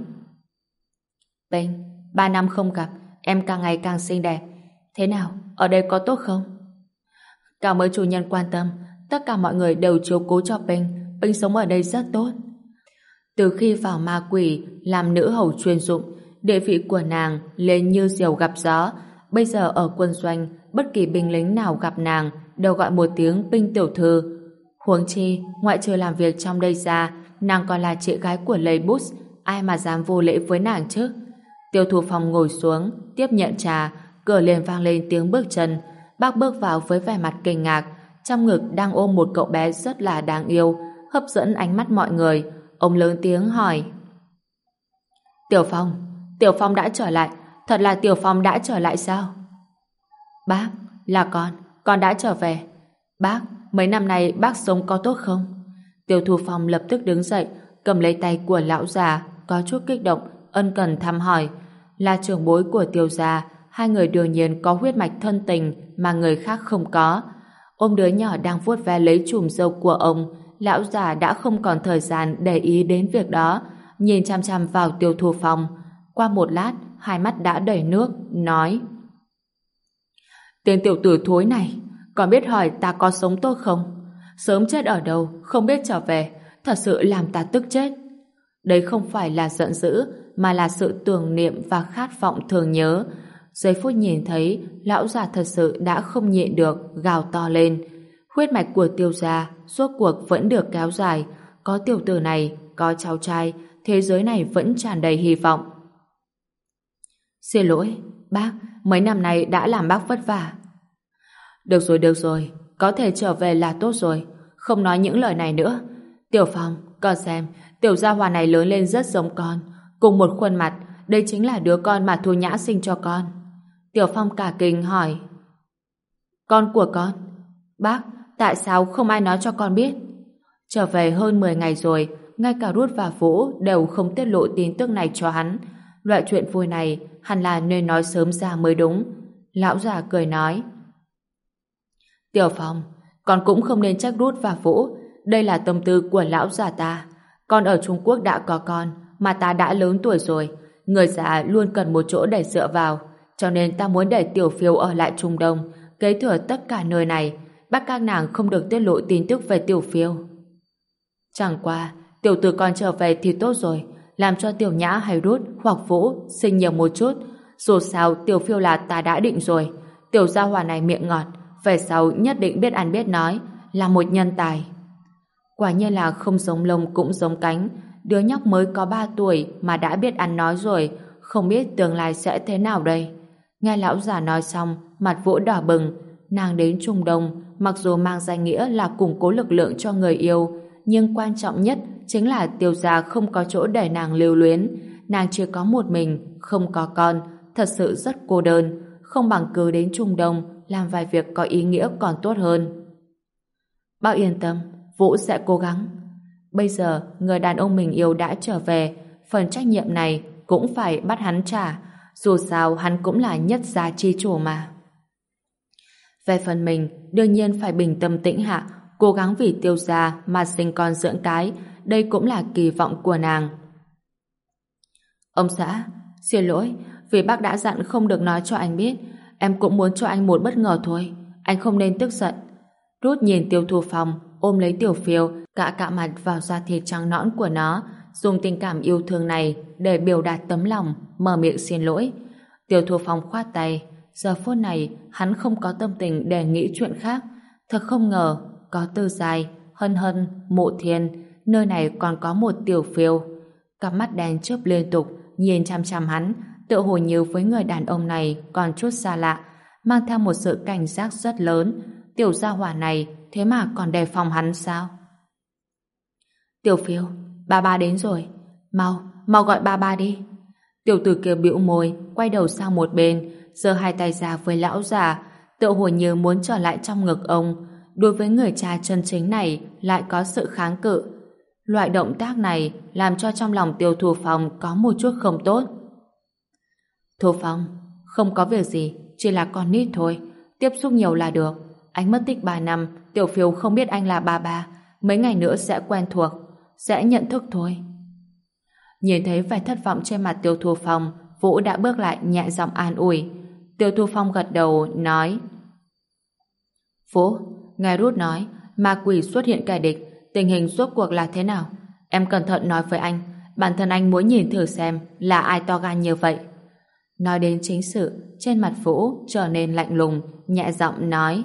Bình, 3 năm không gặp, em càng ngày càng xinh đẹp. Thế nào, ở đây có tốt không? Cảm ơn chủ nhân quan tâm, tất cả mọi người đều chiếu cố cho Bình. Bình sống ở đây rất tốt. Từ khi vào ma quỷ làm nữ hầu chuyên dụng, địa vị của nàng lên như diều gặp gió. Bây giờ ở quân doanh, bất kỳ binh lính nào gặp nàng đều gọi một tiếng Bình tiểu thư. Huống chi, ngoại trừ làm việc trong đây ra, nàng còn là chị gái của Lê Bút, ai mà dám vô lễ với nàng chứ? Tiêu Thu Phong ngồi xuống, tiếp nhận trà, cửa liền vang lên tiếng bước chân. Bác bước vào với vẻ mặt kinh ngạc, trong ngực đang ôm một cậu bé rất là đáng yêu. hấp dẫn ánh mắt mọi người. Ông lớn tiếng hỏi: Tiểu Phong đã trở lại, thật là Tiểu Phong đã trở lại sao? Bác, là con đã trở về. Bác, mấy năm nay bác sống có tốt không? Tiêu Thu Phong lập tức đứng dậy, cầm lấy tay của lão già, có chút kích động, ân cần thăm hỏi. Là trưởng bối của Tiêu gia, hai người đương nhiên có huyết mạch thân tình mà người khác không có. Ôm đứa nhỏ đang vuốt ve lấy chùm râu của ông, lão già đã không còn thời gian để ý đến việc đó, nhìn chăm chăm vào Tiêu Thu Phong. Qua một lát, hai mắt đã đầy nước, nói: Tên tiểu tử thối này, còn biết hỏi ta có sống tốt không? Sớm chết ở đâu, không biết trở về, thật sự làm ta tức chết. Đấy không phải là giận dữ, mà là sự tưởng niệm và khát vọng thường nhớ. Giây phút nhìn thấy, lão già thật sự đã không nhịn được, gào to lên. Huyết mạch của Tiêu gia suốt cuộc vẫn được kéo dài. Có tiểu tử này, có cháu trai, thế giới này vẫn tràn đầy hy vọng. Xin lỗi, bác, mấy năm nay đã làm bác vất vả. Được rồi, có thể trở về là tốt rồi, không nói những lời này nữa. Tiểu Phong, con xem, tiểu gia hòa này lớn lên rất giống con, cùng một khuôn mặt, đây chính là đứa con mà Thu Nhã sinh cho con. Tiểu Phong cả kinh hỏi: Con của con? Bác, tại sao không ai nói cho con biết? Trở về hơn 10 ngày rồi, ngay cả Rút và Vũ đều không tiết lộ tin tức này cho hắn. Loại chuyện vui này hẳn là nên nói sớm ra mới đúng. Lão già cười nói: Tiểu Phong, con cũng không nên trách Rút và Vũ, đây là tâm tư của lão già ta. Con ở Trung Quốc đã có con, mà ta đã lớn tuổi rồi, người già luôn cần một chỗ để dựa vào, cho nên ta muốn để Tiểu Phiêu ở lại Trung Đông, kế thừa tất cả nơi này, bắt các nàng không được tiết lộ tin tức về Tiểu Phiêu. Chẳng qua, tiểu tử con trở về thì tốt rồi, làm cho Tiểu Nhã hay Rút hoặc Vũ sinh nhiều một chút, dù sao Tiểu Phiêu là ta đã định rồi. Tiểu gia hỏa này miệng ngọt, về sau nhất định biết ăn biết nói, là một nhân tài. Quả nhiên là không giống lông cũng giống cánh, đứa nhóc mới có 3 tuổi mà đã biết ăn nói rồi, không biết tương lai sẽ thế nào đây. Nghe lão già nói xong, mặt Vũ đỏ bừng. Nàng đến Trung Đông, mặc dù mang danh nghĩa là củng cố lực lượng cho người yêu, nhưng quan trọng nhất chính là Tiêu gia không có chỗ để nàng lưu luyến. Nàng chỉ có một mình, không có con, thật sự rất cô đơn, không bằng cứ đến Trung Đông làm vài việc có ý nghĩa còn tốt hơn. Bác yên tâm, Vũ sẽ cố gắng. Bây giờ, người đàn ông mình yêu đã trở về, phần trách nhiệm này cũng phải bắt hắn trả, dù sao hắn cũng là nhất gia chi chủ mà. Về phần mình, đương nhiên phải bình tâm tĩnh hạ, cố gắng vì Tiêu gia mà sinh con dưỡng cái, đây cũng là kỳ vọng của nàng. Ông xã, xin lỗi, vì bác đã dặn không được nói cho anh biết, em cũng muốn cho anh một bất ngờ thôi, anh không nên tức giận. Rút nhìn Tiêu Thu Phong, ôm lấy Tiểu Phiêu, cạ mặt vào da thịt trắng nõn của nó, dùng tình cảm yêu thương này để biểu đạt tấm lòng, mở miệng xin lỗi. Tiêu Thu Phong khoát tay, giờ phút này hắn không có tâm tình để nghĩ chuyện khác. Thật không ngờ, có Tư Dài, Hân Hân, Mộ Thiên, nơi này còn có một Tiểu Phiêu. Cặp mắt đen chớp liên tục, nhìn chằm chằm hắn, tựa hồ như với người đàn ông này còn chút xa lạ, mang theo một sự cảnh giác rất lớn. Tiểu gia hỏa này thế mà còn đề phòng hắn sao? Tiểu Phiêu, ba đến rồi, mau gọi ba đi. Tiểu tử kia bĩu môi, quay đầu sang một bên, giơ hai tay ra với lão già, tựa hồ như muốn trở lại trong ngực ông. Đối với người cha chân chính này lại có sự kháng cự. Loại động tác này làm cho trong lòng Tiêu Thu Phong có một chút không tốt. Thu Phong, không có việc gì, chỉ là con nít thôi, tiếp xúc nhiều là được. Anh mất tích 3 năm, Tiểu Phiêu không biết anh là ba, mấy ngày nữa sẽ quen thuộc, sẽ nhận thức thôi. Nhìn thấy vẻ thất vọng trên mặt Tiêu Thu Phong, Vũ đã bước lại nhẹ giọng an ủi. Tiêu Thu Phong gật đầu, nói: Vũ, nghe Rút nói, ma quỷ xuất hiện kẻ địch, tình hình rốt cuộc là thế nào? Em cẩn thận nói với anh, bản thân anh muốn nhìn thử xem là ai to gan như vậy. Nói đến chính sự, trên mặt Vũ trở nên lạnh lùng, nhẹ giọng nói: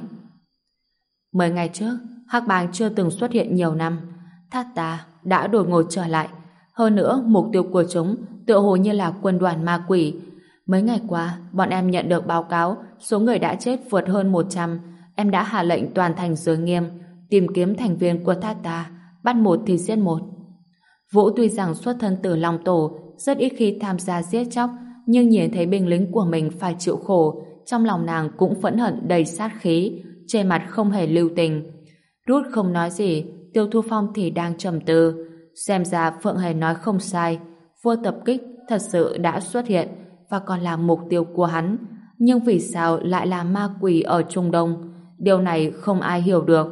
10 ngày trước, Hắc Bang chưa từng xuất hiện nhiều năm, Thát Ta đã đột ngột trở lại. Hơn nữa, mục tiêu của chúng tựa hồ như là quân đoàn ma quỷ. Mấy ngày qua, bọn em nhận được báo cáo số người đã chết vượt hơn 100. Em đã hạ lệnh toàn thành giới nghiêm tìm kiếm thành viên của Thát Ta, bắt một thì giết một. Vũ tuy rằng xuất thân từ Long Tổ, rất ít khi tham gia giết chóc, nhưng nhìn thấy binh lính của mình phải chịu khổ, trong lòng nàng cũng phẫn hận đầy sát khí, trên mặt không hề lưu tình. Rút không nói gì, Tiêu Thu Phong thì đang trầm tư. Xem ra Phượng Hề nói không sai, vua tập kích thật sự đã xuất hiện và còn là mục tiêu của hắn. Nhưng vì sao lại là ma quỷ ở Trung Đông? Điều này không ai hiểu được.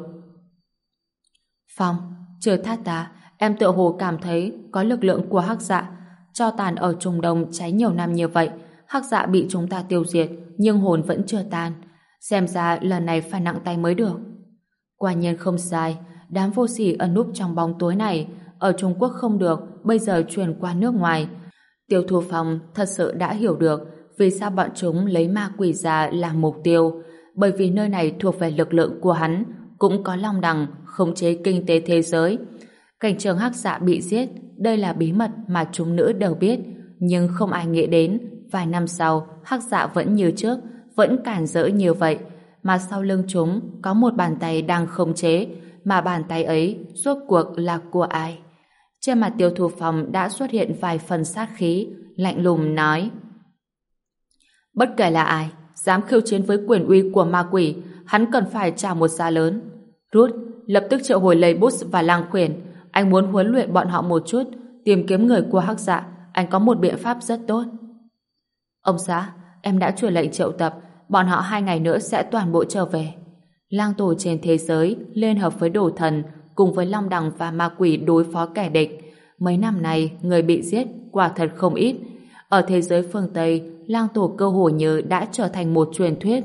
Phong, trừ thát ta, em tựa hồ cảm thấy có lực lượng của Hắc Dạ. Tro tàn ở Trung Đông cháy nhiều năm như vậy, Hắc Dạ bị chúng ta tiêu diệt, nhưng hồn vẫn chưa tan. Xem ra lần này phải nặng tay mới được. Quả nhiên không sai, đám vô sỉ ẩn núp trong bóng tối này, ở Trung Quốc không được, bây giờ truyền qua nước ngoài. Tiêu Thu Phong thật sự đã hiểu được vì sao bọn chúng lấy ma quỷ ra làm mục tiêu, bởi vì nơi này thuộc về lực lượng của hắn, cũng có long đằng khống chế kinh tế thế giới. Cảnh trường Hắc Dạ bị giết, đây là bí mật mà chúng nữ đều biết, nhưng không ai nghĩ đến vài năm sau Hắc Dạ vẫn như trước, vẫn cản rỡ như vậy, mà sau lưng chúng có một bàn tay đang khống chế, mà bàn tay ấy rốt cuộc là của ai? Trên mặt Tiêu Thu Phong đã xuất hiện vài phần sát khí, lạnh lùng nói: bất kể là ai dám khiêu chiến với quyền uy của ma quỷ, hắn cần phải trả một giá lớn. Rút, lập tức triệu hồi Lê Bút và Lang Khuyển. Anh muốn huấn luyện bọn họ một chút, tìm kiếm người của Hắc Dạ. Anh có một biện pháp rất tốt. Ông xã, em đã truyền lệnh triệu tập, bọn họ 2 ngày nữa sẽ toàn bộ trở về. Lang tổ trên thế giới liên hợp với đồ thần cùng với long đằng và ma quỷ đối phó kẻ địch. Mấy năm này người bị giết quả thật không ít. Ở thế giới phương Tây, lang tổ cơ hồ như đã trở thành một truyền thuyết.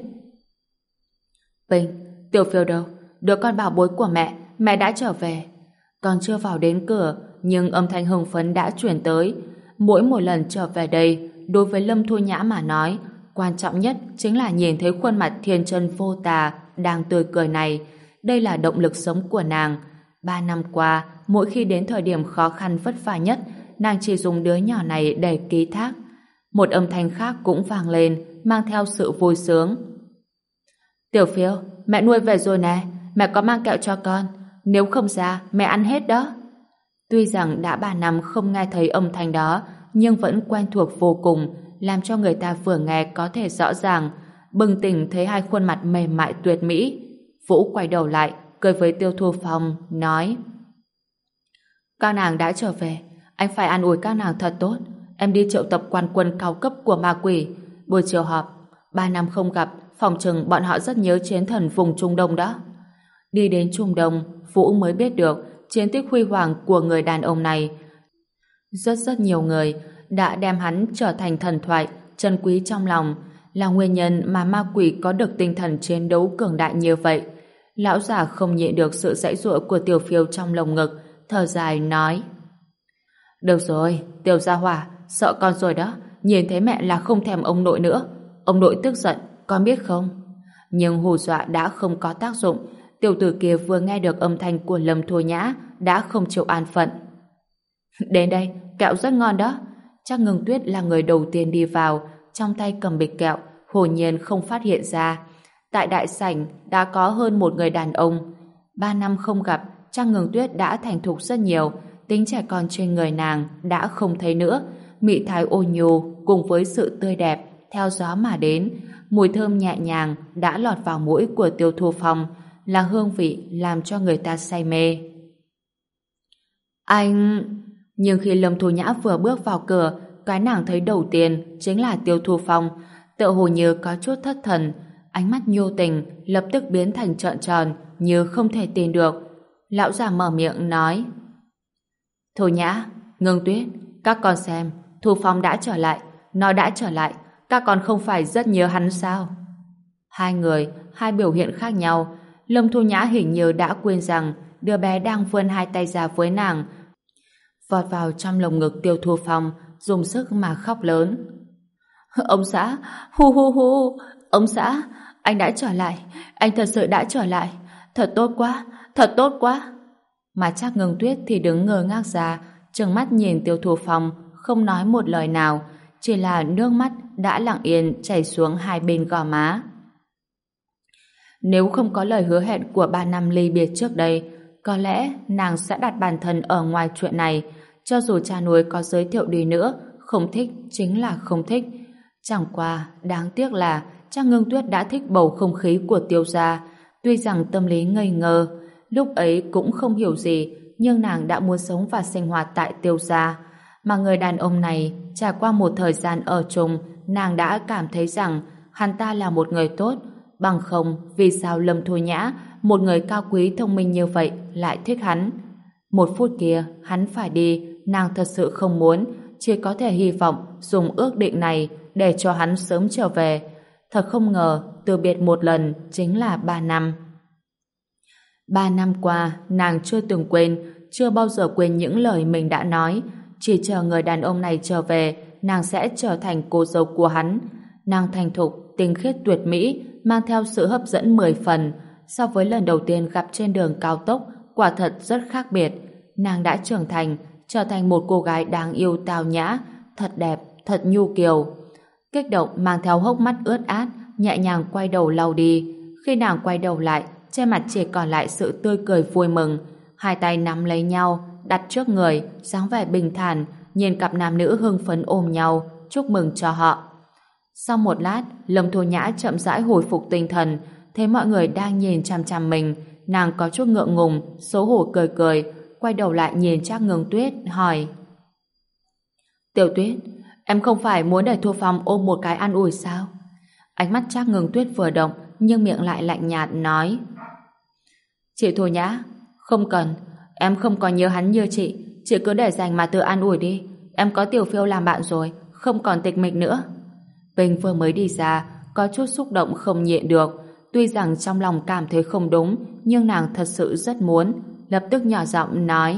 Bình, Tiểu Phiêu đâu? Đứa con bảo bối của mẹ đã trở về. Còn chưa vào đến cửa, nhưng âm thanh hưng phấn đã chuyển tới. Mỗi một lần trở về đây, đối với Lâm Thu Nhã mà nói, quan trọng nhất chính là nhìn thấy khuôn mặt thiên chân vô tà đang tươi cười này. Đây là động lực sống của nàng. 3 năm qua, mỗi khi đến thời điểm khó khăn vất vả nhất, nàng chỉ dùng đứa nhỏ này để ký thác. Một âm thanh khác cũng vang lên, mang theo sự vui sướng. Tiểu Phiêu, mẹ nuôi về rồi nè, mẹ có mang kẹo cho con, nếu không ra mẹ ăn hết đó. Tuy rằng đã 3 năm không nghe thấy âm thanh đó, nhưng vẫn quen thuộc vô cùng, làm cho người ta vừa nghe có thể rõ ràng. Bừng tỉnh thấy hai khuôn mặt mềm mại tuyệt mỹ. Vũ quay đầu lại, cười với Tiêu Thu Phong, nói: các nàng đã trở về, anh phải an ủi các nàng thật tốt. Em đi triệu tập quan quân cao cấp của ma quỷ. Buổi chiều họp, 3 năm không gặp, phòng chừng bọn họ rất nhớ chiến thần vùng Trung Đông đó. Đi đến Trung Đông, Vũ mới biết được chiến tích huy hoàng của người đàn ông này. Rất nhiều người đã đem hắn trở thành thần thoại, trân quý trong lòng, là nguyên nhân mà ma quỷ có được tinh thần chiến đấu cường đại như vậy. Lão già không nhịn được sự giãy giụa của Tiểu Phiêu trong lồng ngực, thở dài nói: được rồi, Tiểu gia hỏa, sợ con rồi đó, nhìn thấy mẹ là không thèm ông nội nữa. Ông nội tức giận, con biết không? Nhưng hù dọa đã không có tác dụng. Tiểu tử kia vừa nghe được âm thanh của Lâm Thu Nhã đã không chịu an phận. Đến đây, kẹo rất ngon đó. Chắc Ngưng Tuyết là người đầu tiên đi vào, trong tay cầm bịch kẹo, hồn nhiên không phát hiện ra. Tại đại sảnh đã có hơn một người đàn ông. 3 năm không gặp, chắc Ngưng Tuyết đã thành thục rất nhiều, tính trẻ con trên người nàng đã không thấy nữa. Mị thái ô nhô cùng với sự tươi đẹp theo gió mà đến, mùi thơm nhẹ nhàng đã lọt vào mũi của Tiêu Thu Phong, là hương vị làm cho người ta say mê. Anh... Nhưng khi Lâm Thu Nhã vừa bước vào cửa, cái nàng thấy đầu tiên chính là Tiêu Thu Phong, tựa hồ như có chút thất thần, ánh mắt nhô tình lập tức biến thành trợn tròn như không thể tin được. Lão già mở miệng nói: Thu Nhã, Ngưng Tuyết, các con xem, Thu Phong đã trở lại. Nó đã trở lại, các con không phải rất nhớ hắn sao? Hai người, hai biểu hiện khác nhau. Lâm Thu Nhã hình như đã quên rằng đứa bé đang vươn hai tay ra với nàng, vọt vào trong lồng ngực Tiêu Thu Phong, dùng sức mà khóc lớn. Ông xã, hu hu hu, ông xã, anh đã trở lại, anh thật sự đã trở lại, thật tốt quá, thật tốt quá. Mà chắc Ngưng Tuyết thì đứng ngơ ngác ra, trừng mắt nhìn Tiêu Thu Phong, không nói một lời nào, chỉ là nước mắt đã lặng yên chảy xuống hai bên gò má. Nếu không có lời hứa hẹn của 3 năm ly biệt trước đây, Có lẽ nàng sẽ đặt bản thân ở ngoài chuyện này, cho dù cha nuôi có giới thiệu đi nữa, không thích chính là không thích. Chẳng qua, đáng tiếc là cha Ngưng Tuyết đã thích bầu không khí của Tiêu gia, tuy rằng tâm lý ngây ngơ, lúc ấy cũng không hiểu gì, nhưng nàng đã muốn sống và sinh hoạt tại Tiêu gia. Mà người đàn ông này, trải qua một thời gian ở chung, nàng đã cảm thấy rằng hắn ta là một người tốt, bằng không vì sao Lâm Thu Nhã, một người cao quý thông minh như vậy, lại thích hắn. Một phút kia, hắn phải đi, nàng thật sự không muốn, chỉ có thể hy vọng dùng ước định này để cho hắn sớm trở về. Thật không ngờ, từ biệt một lần chính là 3 năm. 3 năm qua, nàng chưa từng quên, chưa bao giờ quên những lời mình đã nói. Chỉ chờ người đàn ông này trở về, nàng sẽ trở thành cô dâu của hắn. Nàng thành thục, tinh khiết tuyệt mỹ, mang theo sự hấp dẫn 10 phần. So với lần đầu tiên gặp trên đường cao tốc, quả thật rất khác biệt. Nàng đã trưởng thành, trở thành một cô gái đáng yêu tao nhã, thật đẹp, thật nhu kiều. Kích động mang theo hốc mắt ướt át, nhẹ nhàng quay đầu lau đi. Khi nàng quay đầu lại, trên mặt chỉ còn lại sự tươi cười vui mừng. Hai tay nắm lấy nhau, đặt trước người, dáng vẻ bình thản, nhìn cặp nam nữ hưng phấn ôm nhau, chúc mừng cho họ. Sau một lát, Lâm Thu Nhã chậm rãi hồi phục tinh thần, thấy mọi người đang nhìn chằm chằm mình, nàng có chút ngượng ngùng, xấu hổ cười cười, quay đầu lại nhìn Trác Ngưng Tuyết, hỏi: Tiểu Tuyết, em không phải muốn để Thu Phong ôm một cái an ủi sao? Ánh mắt Trác Ngưng Tuyết vừa động, nhưng miệng lại lạnh nhạt nói: Chị Thu Nhã, không cần, em không còn nhớ hắn như chị cứ để dành mà tự an ủi đi, em có Tiểu Phiêu làm bạn rồi, không còn tịch mịch nữa. Bình vừa mới đi ra, có chút xúc động không nhịn được, tuy rằng trong lòng cảm thấy không đúng, nhưng nàng thật sự rất muốn, lập tức nhỏ giọng nói: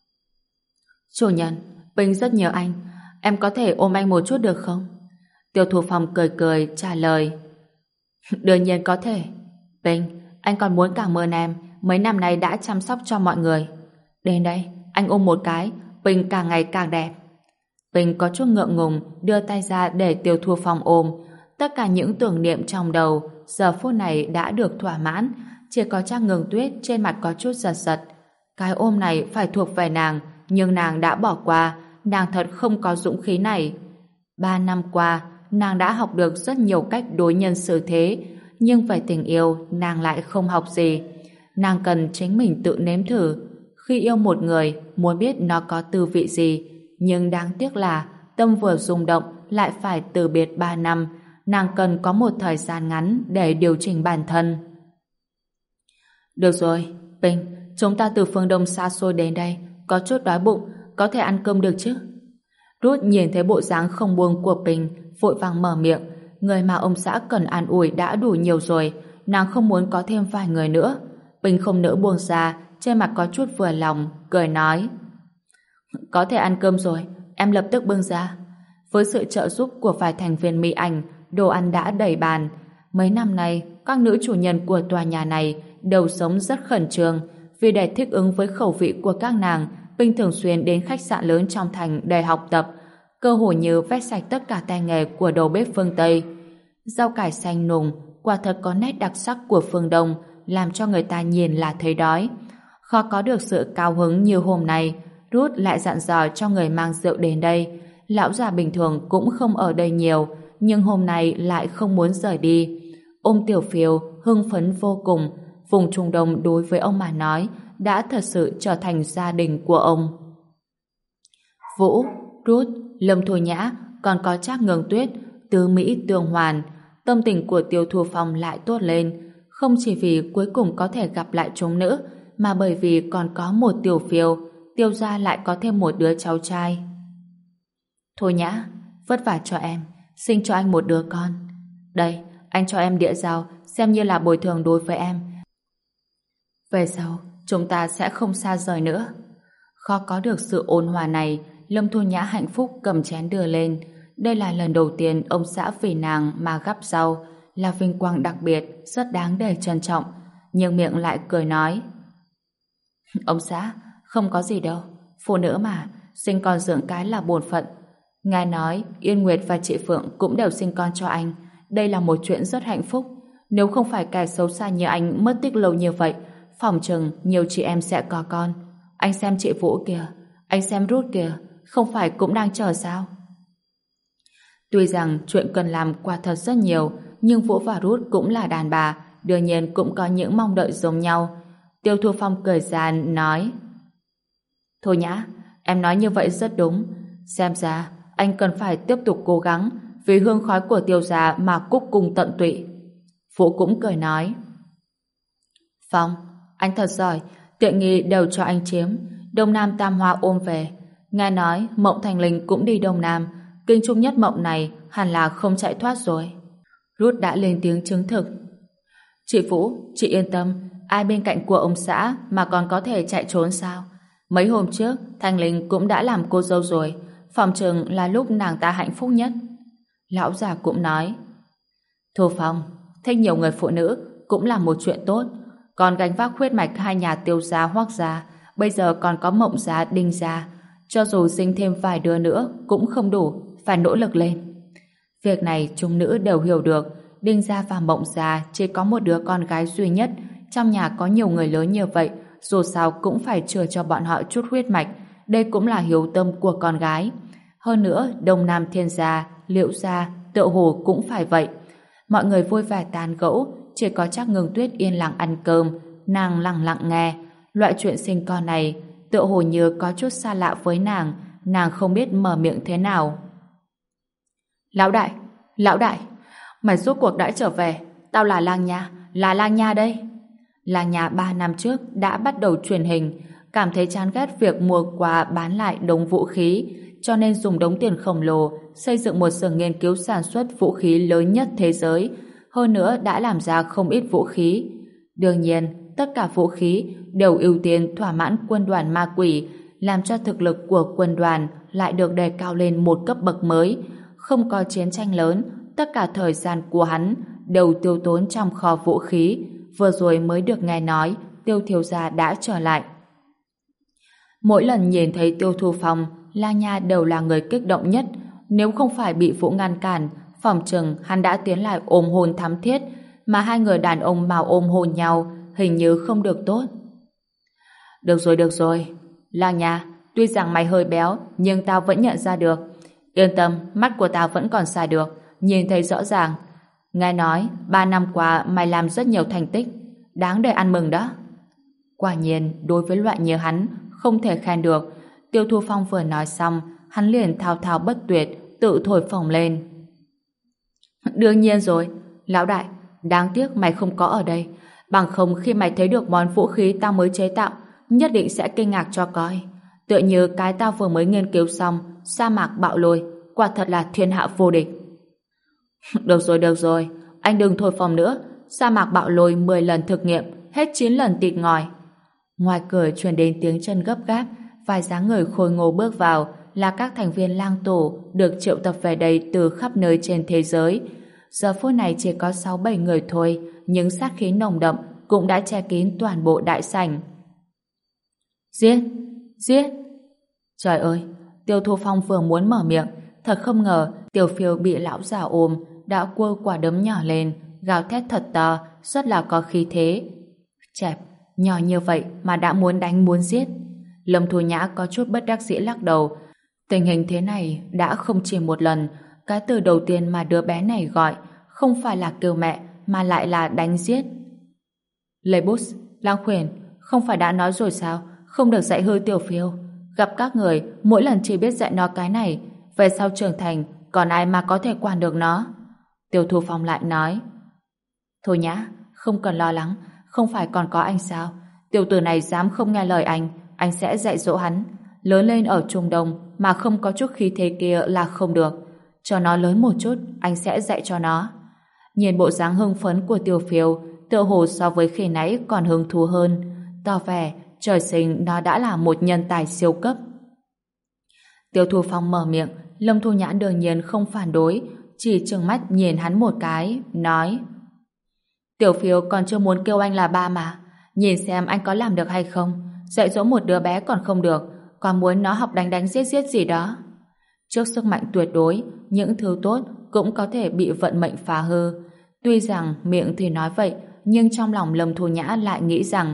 Chủ nhân, Bình rất nhớ anh, em có thể ôm anh một chút được không? Tiêu Thu Phong cười cười trả lời: Đương nhiên có thể. Bình, anh còn muốn cảm ơn em, mấy năm nay đã chăm sóc cho mọi người. Đến đây, anh ôm một cái, Bình càng ngày càng đẹp. Bình có chút ngượng ngùng, đưa tay ra để Tiêu Thu Phong ôm. Tất cả những tưởng niệm trong đầu giờ phút này đã được thỏa mãn, chỉ có Trác Ngưng Tuyết trên mặt có chút giật giật. Cái ôm này phải thuộc về nàng, nhưng nàng đã bỏ qua, nàng thật không có dũng khí này. 3 năm qua, nàng đã học được rất nhiều cách đối nhân xử thế, nhưng về tình yêu, nàng lại không học gì. Nàng cần chính mình tự nếm thử. Khi yêu một người, muốn biết nó có tư vị gì, nhưng đáng tiếc là tâm vừa rung động lại phải từ biệt 3 năm. Nàng cần có một thời gian ngắn để điều chỉnh bản thân. Được rồi, Bình, chúng ta từ phương Đông xa xôi đến đây, có chút đói bụng, có thể ăn cơm được chứ? Ruth nhìn thấy bộ dáng không buông của Bình, vội vàng mở miệng. Người mà ông xã cần an ủi đã đủ nhiều rồi, nàng không muốn có thêm vài người nữa. Bình không nỡ buông ra, trên mặt có chút vừa lòng, cười nói: Có thể ăn cơm rồi, em lập tức bưng ra. Với sự trợ giúp của vài thành viên Mỹ Ảnh, đồ ăn đã đầy bàn. Mấy năm nay, các nữ chủ nhân của tòa nhà này đều sống rất khẩn trương. Vì để thích ứng với khẩu vị của các nàng, Bình thường xuyên đến khách sạn lớn trong thành để học tập, cơ hội như vét sạch tất cả tay nghề của đầu bếp phương Tây. Rau cải xanh nùng, quả thật có nét đặc sắc của phương Đông, làm cho người ta nhìn là thấy đói. Khó có được sự cao hứng như hôm nay, Ruth lại dặn dò cho người mang rượu đến đây. Lão già bình thường cũng không ở đây nhiều, nhưng hôm nay lại không muốn rời đi. Ôm Tiểu Phiêu hưng phấn vô cùng. Vùng Trung Đông đối với ông mà nói đã thật sự trở thành gia đình của ông. Vũ, Ruth, Lâm Thu Nhã, còn có Trác Ngưng Tuyết, tứ mỹ tương hoàn. Tâm tình của Tiêu Thu Phong lại tốt lên, không chỉ vì cuối cùng có thể gặp lại chúng nữ, mà bởi vì còn có một Tiểu Phiêu, Tiêu gia lại có thêm một đứa cháu trai. Thôi Nhã, vất vả cho em, sinh cho anh một đứa con. Đây, anh cho em đĩa rau, xem như là bồi thường đối với em. Về sau, chúng ta sẽ không xa rời nữa. Khó có được sự ôn hòa này, Lâm Thu Nhã hạnh phúc cầm chén đưa lên. Đây là lần đầu tiên ông xã vì nàng mà gắp rau, là vinh quang đặc biệt, rất đáng để trân trọng. Nhưng miệng lại cười nói: Ông xã, không có gì đâu. Phụ nữ mà, sinh con dưỡng cái là bổn phận. Ngài nói Yên Nguyệt và chị Phượng cũng đều sinh con cho anh. Đây là một chuyện rất hạnh phúc. Nếu không phải kẻ xấu xa như anh mất tích lâu như vậy, Phỏng chừng nhiều chị em sẽ có con. Anh xem chị Vũ kìa, anh xem Ruth kìa, không phải cũng đang chờ sao? Tuy rằng chuyện cần làm quả thật rất nhiều, nhưng Vũ và Ruth cũng là đàn bà, đương nhiên cũng có những mong đợi giống nhau. Tiêu Thu Phong cười ra nói: Thôi Nhã, em nói như vậy rất đúng. Xem ra anh cần phải tiếp tục cố gắng vì hương khói của Tiêu gia mà cúc cung tận tụy. Vũ cũng cười nói: Phong, anh thật giỏi, tiện nghi đều cho anh chiếm. Đông Nam Tam Hoa ôm về. Nghe nói Mộng Thành Linh cũng đi Đông Nam, kinh trung nhất Mộng này hẳn là không chạy thoát rồi. Ruth đã lên tiếng chứng thực. Chị Vũ, chị yên tâm, ai bên cạnh của ông xã mà còn có thể chạy trốn sao? Mấy hôm trước, Thanh Linh cũng đã làm cô dâu rồi, phòng chừng là lúc nàng ta hạnh phúc nhất. Lão già cũng nói: Thu Phong, thích nhiều người phụ nữ cũng là một chuyện tốt, còn gánh vác huyết mạch hai nhà Tiêu gia Hoắc gia, bây giờ còn có Mộng gia Đinh gia, cho dù sinh thêm vài đứa nữa cũng không đủ, phải nỗ lực lên. Việc này chúng nữ đều hiểu được. Đinh gia và Mộng gia chỉ có một đứa con gái duy nhất, trong nhà có nhiều người lớn như vậy, dù sao cũng phải chừa cho bọn họ chút huyết mạch, đây cũng là hiếu tâm của con gái. Hơn nữa, Đông Nam Thiên gia, Liễu gia, tựa hồ cũng phải vậy. Mọi người vui vẻ tán gẫu, chỉ có Trác Ngưng Tuyết yên lặng ăn cơm, nàng lặng lặng nghe. Loại chuyện sinh con này, tựa hồ như có chút xa lạ với nàng không biết mở miệng thế nào. Lão đại, mày rốt cuộc đã trở về, tao là Lang Nha đây. Lang Nha 3 năm trước đã bắt đầu truyền hình, cảm thấy chán ghét việc mua quà bán lại đống vũ khí, cho nên dùng đống tiền khổng lồ xây dựng một xưởng nghiên cứu sản xuất vũ khí lớn nhất thế giới, hơn nữa đã làm ra không ít vũ khí. Đương nhiên, tất cả vũ khí đều ưu tiên thỏa mãn quân đoàn ma quỷ, làm cho thực lực của quân đoàn lại được đề cao lên một cấp bậc mới. Không có chiến tranh lớn, tất cả thời gian của hắn đều tiêu tốn trong kho vũ khí. Vừa rồi mới được nghe nói Tiêu thiếu gia đã trở lại. Mỗi lần nhìn thấy Tiêu Thu Phong, Lang Nha đều là người kích động nhất. Nếu không phải bị Vũ ngăn cản, phòng chừng hắn đã tiến lại ôm hôn thắm thiết, mà hai người đàn ông mà ôm hôn nhau hình như không được tốt. Được rồi. Lang Nha, tuy rằng mày hơi béo, nhưng tao vẫn nhận ra được. Yên tâm, mắt của tao vẫn còn xài được, nhìn thấy rõ ràng. Nghe nói, 3 năm qua mày làm rất nhiều thành tích, đáng để ăn mừng đó. Quả nhiên, đối với loại như hắn, không thể khen được. Tiêu Thu Phong vừa nói xong, hắn liền thao thao bất tuyệt, tự thổi phồng lên. Đương nhiên rồi, lão đại, đáng tiếc mày không có ở đây. Bằng không khi mày thấy được món vũ khí tao mới chế tạo, nhất định sẽ kinh ngạc cho coi. Tựa như cái tao vừa mới nghiên cứu xong, sa mạc bạo lôi, quả thật là thiên hạ vô địch. Được rồi, anh đừng thổi phồng nữa. Sa mạc bạo lôi 10 lần thực nghiệm, hết 9 lần tịt ngòi. Ngoài cửa truyền đến tiếng chân gấp gáp, vài dáng người khôi ngô bước vào, là các thành viên lang tổ được triệu tập về đây từ khắp nơi trên thế giới. Giờ phút này chỉ có 6-7 người thôi, nhưng sát khí nồng đậm cũng đã che kín toàn bộ đại sảnh. Giết! Trời ơi, Tiêu Thu Phong vừa muốn mở miệng, thật không ngờ Tiểu Phiêu bị lão già ôm, đã quơ quả đấm nhỏ lên, gào thét thật to, rất là có khí thế. Chẹp, nhỏ như vậy mà đã muốn đánh muốn giết. Lâm Thu Nhã có chút bất đắc dĩ lắc đầu. Tình hình thế này đã không chỉ một lần. Cái từ đầu tiên mà đứa bé này gọi không phải là kêu mẹ mà lại là đánh giết. Lê Bút, Lang Khuyển, không phải đã nói rồi sao, không được dạy hư Tiểu Phiêu. Gặp các người, mỗi lần chỉ biết dạy nó cái này, về sau trưởng thành, còn ai mà có thể quản được nó. Tiêu Thu Phong lại nói. Thôi Nhã, không cần lo lắng, không phải còn có anh sao? Tiểu tử này dám không nghe lời anh sẽ dạy dỗ hắn. Lớn lên ở Trung Đông mà không có chút khí thế kia là không được. Cho nó lớn một chút, anh sẽ dạy cho nó. Nhìn bộ dáng hưng phấn của Tiểu Phiêu, tựa hồ so với khi nãy còn hứng thú hơn, tỏ vẻ trời sinh nó đã là một nhân tài siêu cấp. Tiêu Thu Phong mở miệng, Lâm Thu Nhã đương nhiên không phản đối, chỉ trừng mắt nhìn hắn một cái, nói: Tiểu Phiêu còn chưa muốn kêu anh là ba mà, nhìn xem anh có làm được hay không. Dạy dỗ một đứa bé còn không được, còn muốn nó học đánh giết gì đó. Trước sức mạnh tuyệt đối, những thứ tốt cũng có thể bị vận mệnh phá hư. Tuy rằng miệng thì nói vậy, nhưng trong lòng Lâm Thu Nhã lại nghĩ rằng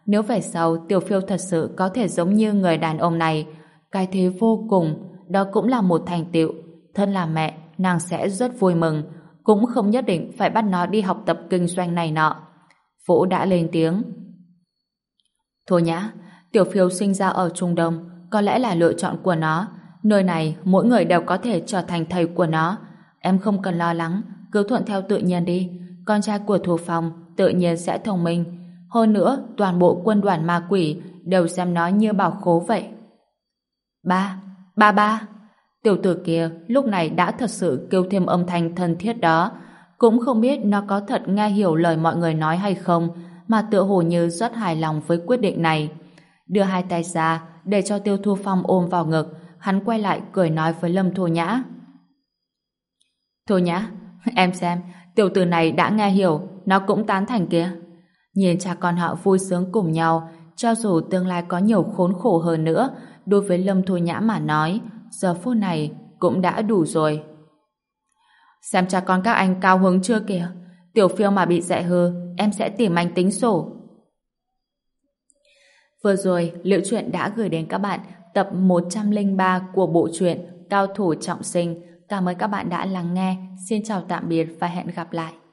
Nếu về sau Tiểu Phiêu thật sự có thể giống như người đàn ông này, cái thế vô cùng, đó cũng là một thành tựu. Thân là mẹ, nàng sẽ rất vui mừng, cũng không nhất định phải bắt nó đi học tập kinh doanh này nọ. Vũ đã lên tiếng. Thôi nhã, Tiểu Phiêu sinh ra ở Trung Đông, có lẽ là lựa chọn của nó. Nơi này, mỗi người đều có thể trở thành thầy của nó. Em không cần lo lắng, cứ thuận theo tự nhiên đi. Con trai của thủ phòng tự nhiên sẽ thông minh. Hơn nữa, toàn bộ quân đoàn ma quỷ đều xem nó như bảo khố vậy. Ba. Tiểu tử kia lúc này đã thật sự kêu thêm âm thanh thân thiết đó. Cũng không biết nó có thật nghe hiểu lời mọi người nói hay không, mà tựa hồ như rất hài lòng với quyết định này. Đưa hai tay ra để cho Tiêu Thu Phong ôm vào ngực, hắn quay lại cười nói với Lâm Thu Nhã. Thu Nhã, em xem, tiểu tử này đã nghe hiểu, nó cũng tán thành kìa. Nhìn cha con họ vui sướng cùng nhau, cho dù tương lai có nhiều khốn khổ hơn nữa, đối với Lâm Thu Nhã mà nói, giờ phút này cũng đã đủ rồi. Xem cha con các anh cao hứng chưa kìa, Tiểu Phiêu mà bị dạy hư, em sẽ tìm anh tính sổ. Vừa rồi, Liễu Chuyện đã gửi đến các bạn tập 103 của bộ truyện Cao Thủ Trọng Sinh. Cảm ơn các bạn đã lắng nghe. Xin chào tạm biệt và hẹn gặp lại.